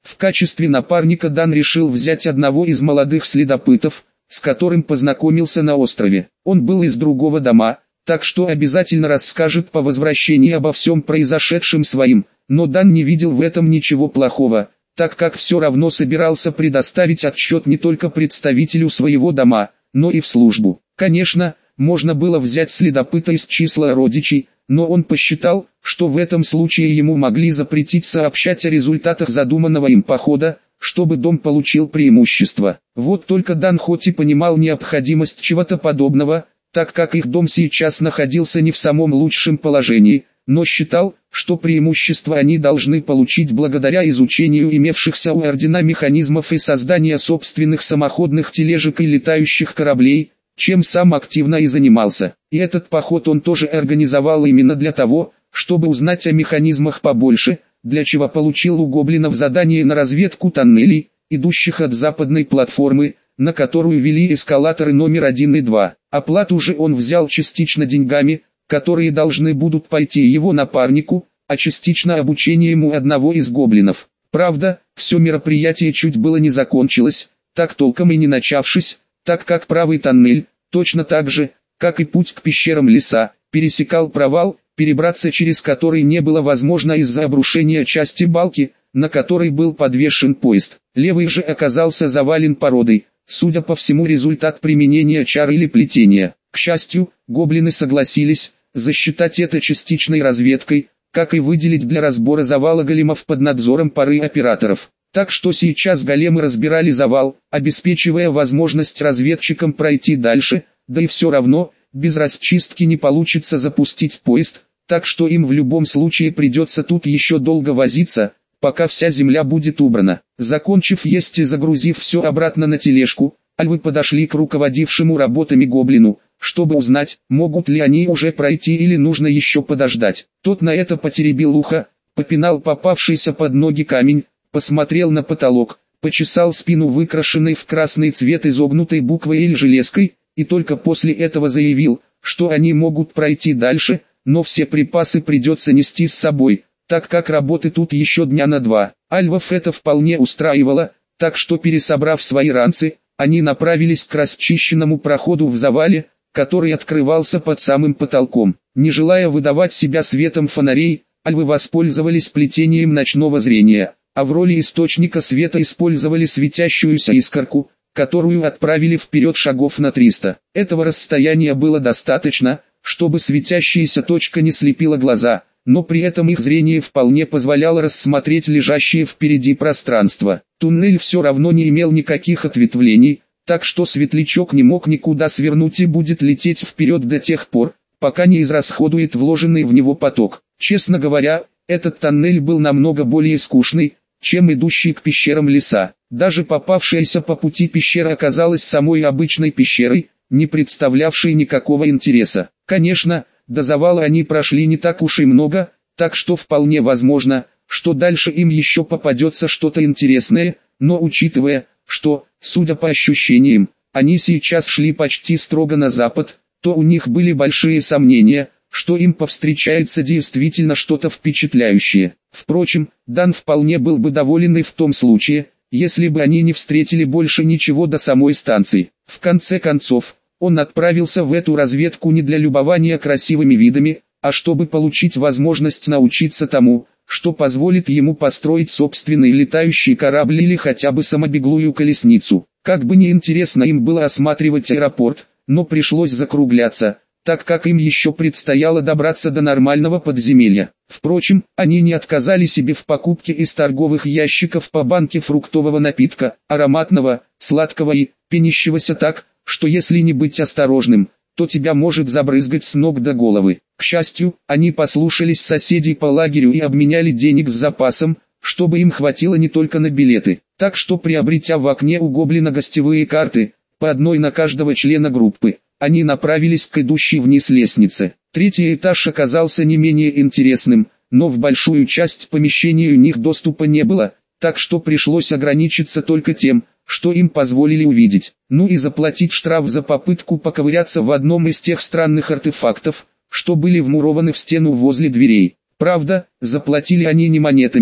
В качестве напарника Дан решил взять одного из молодых следопытов, с которым познакомился на острове. Он был из другого дома, так что обязательно расскажет по возвращении обо всем произошедшем своим, но Дан не видел в этом ничего плохого, так как все равно собирался предоставить отчет не только представителю своего дома, но и в службу. Конечно, можно было взять следопыта из числа родичей, но он посчитал, что в этом случае ему могли запретить сообщать о результатах задуманного им похода, чтобы дом получил преимущество. Вот только Дан хоть и понимал необходимость чего-то подобного, так как их дом сейчас находился не в самом лучшем положении, но считал, что преимущество они должны получить благодаря изучению имевшихся у ордена механизмов и создания собственных самоходных тележек и летающих кораблей, чем сам активно и занимался. И этот поход он тоже организовал именно для того, чтобы узнать о механизмах побольше, для чего получил у гоблинов задание на разведку тоннелей, идущих от западной платформы, на которую вели эскалаторы номер один и два. Оплату же он взял частично деньгами, которые должны будут пойти его напарнику, а частично обучением у одного из гоблинов. Правда, все мероприятие чуть было не закончилось, так толком и не начавшись, так как правый тоннель, точно так же, как и путь к пещерам леса, пересекал провал, перебраться через который не было возможно из-за обрушения части балки, на которой был подвешен поезд. Левый же оказался завален породой, судя по всему результат применения чар или плетения. К счастью, гоблины согласились засчитать это частичной разведкой, как и выделить для разбора завала големов под надзором пары операторов. Так что сейчас големы разбирали завал, обеспечивая возможность разведчикам пройти дальше, да и все равно, без расчистки не получится запустить поезд, так что им в любом случае придется тут еще долго возиться, пока вся земля будет убрана. Закончив есть и загрузив все обратно на тележку, альвы подошли к руководившему работами гоблину, чтобы узнать, могут ли они уже пройти или нужно еще подождать. Тот на это потеребил ухо, попинал попавшийся под ноги камень, посмотрел на потолок, почесал спину выкрашенной в красный цвет изогнутой буквой или железкой, и только после этого заявил, что они могут пройти дальше, но все припасы придется нести с собой, так как работы тут еще дня на два. Альвов это вполне устраивало, так что пересобрав свои ранцы, они направились к расчищенному проходу в завале, который открывался под самым потолком. Не желая выдавать себя светом фонарей, альвы воспользовались плетением ночного зрения, а в роли источника света использовали светящуюся искорку, которую отправили вперед шагов на триста. Этого расстояния было достаточно, чтобы светящаяся точка не слепила глаза, но при этом их зрение вполне позволяло рассмотреть лежащее впереди пространство. Туннель все равно не имел никаких ответвлений, так что светлячок не мог никуда свернуть и будет лететь вперед до тех пор, пока не израсходует вложенный в него поток. Честно говоря, этот тоннель был намного более скучный, чем идущий к пещерам леса. Даже попавшаяся по пути пещера оказалась самой обычной пещерой, не представлявшей никакого интереса. Конечно, до завала они прошли не так уж и много, так что вполне возможно, что дальше им еще попадется что-то интересное, но учитывая, что, судя по ощущениям, они сейчас шли почти строго на запад, то у них были большие сомнения, что им повстречается действительно что-то впечатляющее. Впрочем, Дан вполне был бы доволен и в том случае, если бы они не встретили больше ничего до самой станции. В конце концов, он отправился в эту разведку не для любования красивыми видами, а чтобы получить возможность научиться тому, что позволит ему построить собственный летающий корабль или хотя бы самобеглую колесницу. Как бы ни интересно им было осматривать аэропорт, но пришлось закругляться, так как им еще предстояло добраться до нормального подземелья. Впрочем, они не отказали себе в покупке из торговых ящиков по банке фруктового напитка, ароматного, сладкого и пенящегося так, что если не быть осторожным, то тебя может забрызгать с ног до головы. К счастью, они послушались соседей по лагерю и обменяли денег с запасом, чтобы им хватило не только на билеты. Так что, приобретя в окне у гоблина гостевые карты, по одной на каждого члена группы, они направились к идущей вниз лестнице. Третий этаж оказался не менее интересным, но в большую часть помещений у них доступа не было, так что пришлось ограничиться только тем, что им позволили увидеть. Ну и заплатить штраф за попытку поковыряться в одном из тех странных артефактов, что были вмурованы в стену возле дверей. Правда, заплатили они не монетами,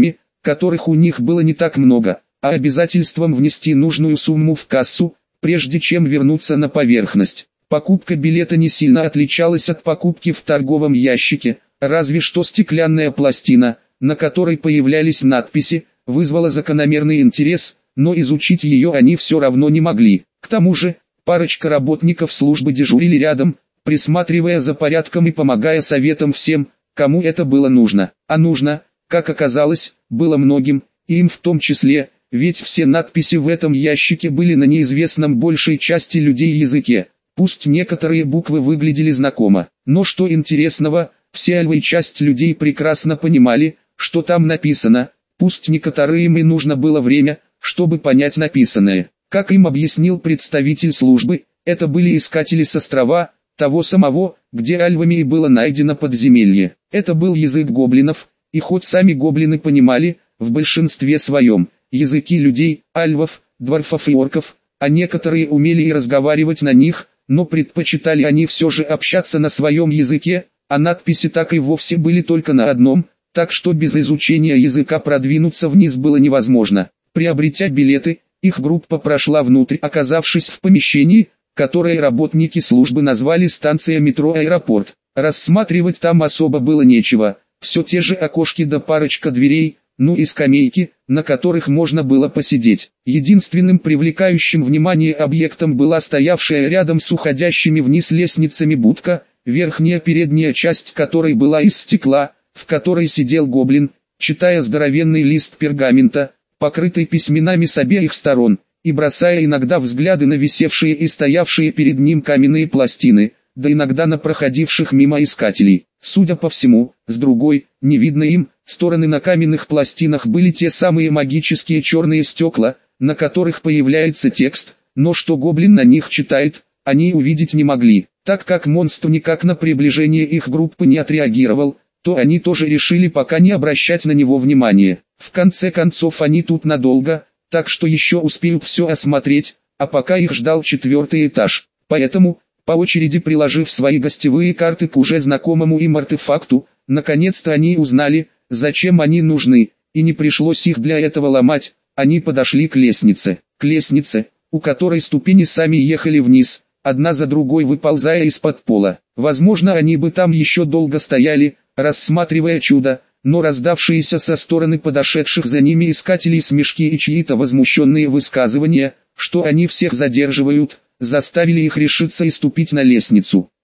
которых у них было не так много, а обязательством внести нужную сумму в кассу, прежде чем вернуться на поверхность. Покупка билета не сильно отличалась от покупки в торговом ящике, разве что стеклянная пластина, на которой появлялись надписи, вызвала закономерный интерес, но изучить ее они все равно не могли. К тому же, парочка работников службы дежурили рядом, присматривая за порядком и помогая советам всем, кому это было нужно. А нужно, как оказалось, было многим, и им в том числе, ведь все надписи в этом ящике были на неизвестном большей части людей языке. Пусть некоторые буквы выглядели знакомо, но что интересного, вся львая часть людей прекрасно понимали, что там написано, пусть некоторым и нужно было время, чтобы понять написанное. Как им объяснил представитель службы, это были искатели с острова, того самого, где альвами и было найдено подземелье. Это был язык гоблинов, и хоть сами гоблины понимали, в большинстве своем, языки людей, альвов, дворфов и орков, а некоторые умели и разговаривать на них, но предпочитали они все же общаться на своем языке, а надписи так и вовсе были только на одном, так что без изучения языка продвинуться вниз было невозможно. Приобретя билеты, их группа прошла внутрь, оказавшись в помещении, которое работники службы назвали станция метро «Аэропорт». Рассматривать там особо было нечего, все те же окошки да парочка дверей, ну и скамейки, на которых можно было посидеть. Единственным привлекающим внимание объектом была стоявшая рядом с уходящими вниз лестницами будка, верхняя передняя часть которой была из стекла, в которой сидел гоблин, читая здоровенный лист пергамента, покрытый письменами с обеих сторон, и бросая иногда взгляды на висевшие и стоявшие перед ним каменные пластины, да иногда на проходивших мимо искателей. Судя по всему, с другой, не видно им, стороны на каменных пластинах были те самые магические черные стекла, на которых появляется текст, но что гоблин на них читает, они увидеть не могли. Так как монстр никак на приближение их группы не отреагировал, то они тоже решили пока не обращать на него внимания. В конце концов они тут надолго, так что еще успеют все осмотреть, а пока их ждал четвертый этаж. Поэтому, по очереди приложив свои гостевые карты к уже знакомому им артефакту, наконец-то они узнали, зачем они нужны, и не пришлось их для этого ломать. Они подошли к лестнице, к лестнице, у которой ступени сами ехали вниз, одна за другой выползая из-под пола. Возможно, они бы там еще долго стояли, рассматривая чудо, но раздавшиеся со стороны подошедших за ними искателей смешки и чьи-то возмущенные высказывания, что они всех задерживают, заставили их решиться и ступить на лестницу.